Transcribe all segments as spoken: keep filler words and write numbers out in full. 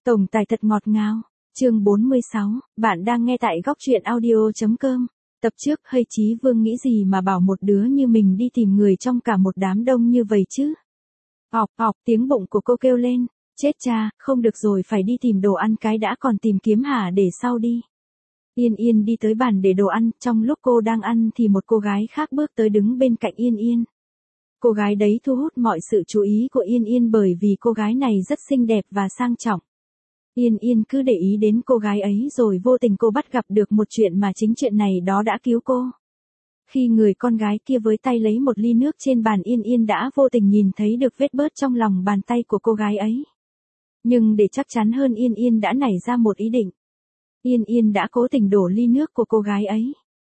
Tổng tài thật ngọt ngào. Chương bốn mươi sáu, bạn đang nghe tại góc truyện audio chấm com. Tập trước, hay Chí Vương nghĩ gì mà bảo một đứa như mình đi tìm người trong cả một đám đông như vậy chứ? Ọc ọc, tiếng bụng của cô kêu lên. Chết cha, không được rồi, phải đi tìm đồ ăn cái đã, còn tìm kiếm hả, để sau đi. Yên Yên đi tới bàn để đồ ăn, trong lúc cô đang ăn thì một cô gái khác bước tới đứng bên cạnh Yên Yên. Cô gái đấy thu hút mọi sự chú ý của Yên Yên bởi vì cô gái này rất xinh đẹp và sang trọng. Yên Yên cứ để ý đến cô gái ấy rồi vô tình cô bắt gặp được một chuyện mà chính chuyện này đó đã cứu cô. Khi người con gái kia với tay lấy một ly nước trên bàn, Yên Yên đã vô tình nhìn thấy được vết bớt trong lòng bàn tay của cô gái ấy. Nhưng để chắc chắn hơn, Yên Yên đã nảy ra một ý định. Yên Yên đã cố tình đổ ly nước của cô gái ấy.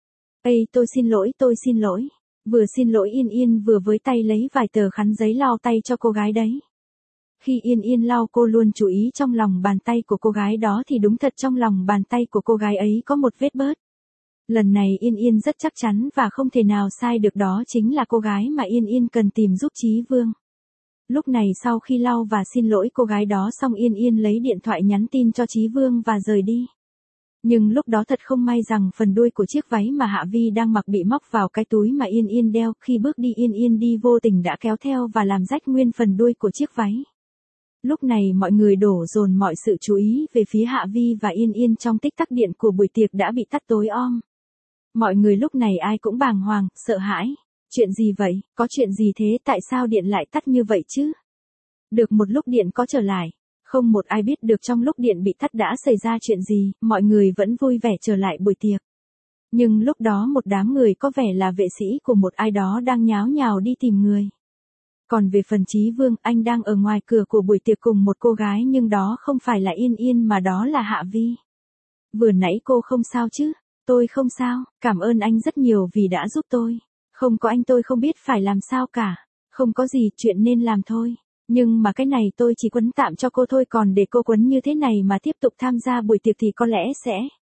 Ê, tôi xin lỗi, tôi xin lỗi. Vừa xin lỗi Yên Yên vừa với tay lấy vài tờ khăn giấy lau tay cho cô gái đấy. Khi Yên Yên lau, cô luôn chú ý trong lòng bàn tay của cô gái đó thì đúng thật trong lòng bàn tay của cô gái ấy có một vết bớt. Lần này Yên Yên rất chắc chắn và không thể nào sai được, đó chính là cô gái mà Yên Yên cần tìm giúp Chí Vương. Lúc này sau khi lau và xin lỗi cô gái đó xong, Yên Yên lấy điện thoại nhắn tin cho Chí Vương và rời đi. Nhưng lúc đó thật không may rằng phần đuôi của chiếc váy mà Hạ Vi đang mặc bị móc vào cái túi mà Yên Yên đeo. Khi bước đi, Yên Yên đi vô tình đã kéo theo và làm rách nguyên phần đuôi của chiếc váy. Lúc này mọi người đổ dồn mọi sự chú ý về phía Hạ Vi và Yên Yên. Trong tích tắc, điện của buổi tiệc đã bị tắt tối om. Mọi người lúc này ai cũng bàng hoàng, sợ hãi. Chuyện gì vậy, có chuyện gì thế, tại sao điện lại tắt như vậy chứ? Được một lúc điện có trở lại. Không một ai biết được trong lúc điện bị tắt đã xảy ra chuyện gì, mọi người vẫn vui vẻ trở lại buổi tiệc. Nhưng lúc đó một đám người có vẻ là vệ sĩ của một ai đó đang nháo nhào đi tìm người. Còn về phần Chí Vương, anh đang ở ngoài cửa của buổi tiệc cùng một cô gái, nhưng đó không phải là Yên Yên mà đó là Hạ Vi. Vừa nãy cô không sao chứ? Tôi không sao, cảm ơn anh rất nhiều vì đã giúp tôi. Không có anh tôi không biết phải làm sao cả. Không có gì, chuyện nên làm thôi. Nhưng mà cái này tôi chỉ quấn tạm cho cô thôi, còn để cô quấn như thế này mà tiếp tục tham gia buổi tiệc thì có lẽ sẽ...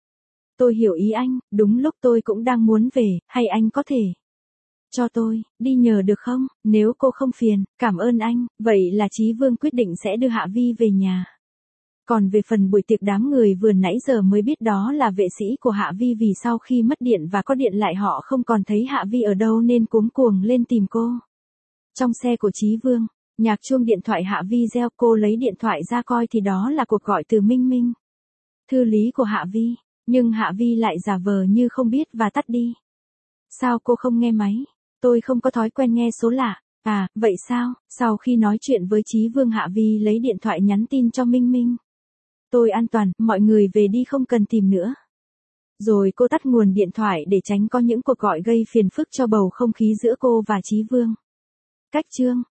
Tôi hiểu ý anh, đúng lúc tôi cũng đang muốn về, hay anh có thể... cho tôi, đi nhờ được không? Nếu cô không phiền, cảm ơn anh. Vậy là Chí Vương quyết định sẽ đưa Hạ Vi về nhà. Còn về phần buổi tiệc, đám người vừa nãy giờ mới biết đó là vệ sĩ của Hạ Vi, vì sau khi mất điện và có điện lại họ không còn thấy Hạ Vi ở đâu nên cuống cuồng lên tìm cô. Trong xe của Chí Vương, nhạc chuông điện thoại Hạ Vi reo, cô lấy điện thoại ra coi thì đó là cuộc gọi từ Minh Minh, thư lý của Hạ Vi. Nhưng Hạ Vi lại giả vờ như không biết và tắt đi. Sao cô không nghe máy? Tôi không có thói quen nghe số lạ. À, vậy sao? Sau khi nói chuyện với Chí Vương, Hạ Vi lấy điện thoại nhắn tin cho Minh Minh. Tôi an toàn, mọi người về đi, không cần tìm nữa. Rồi cô tắt nguồn điện thoại để tránh có những cuộc gọi gây phiền phức cho bầu không khí giữa cô và Chí Vương. Cách chương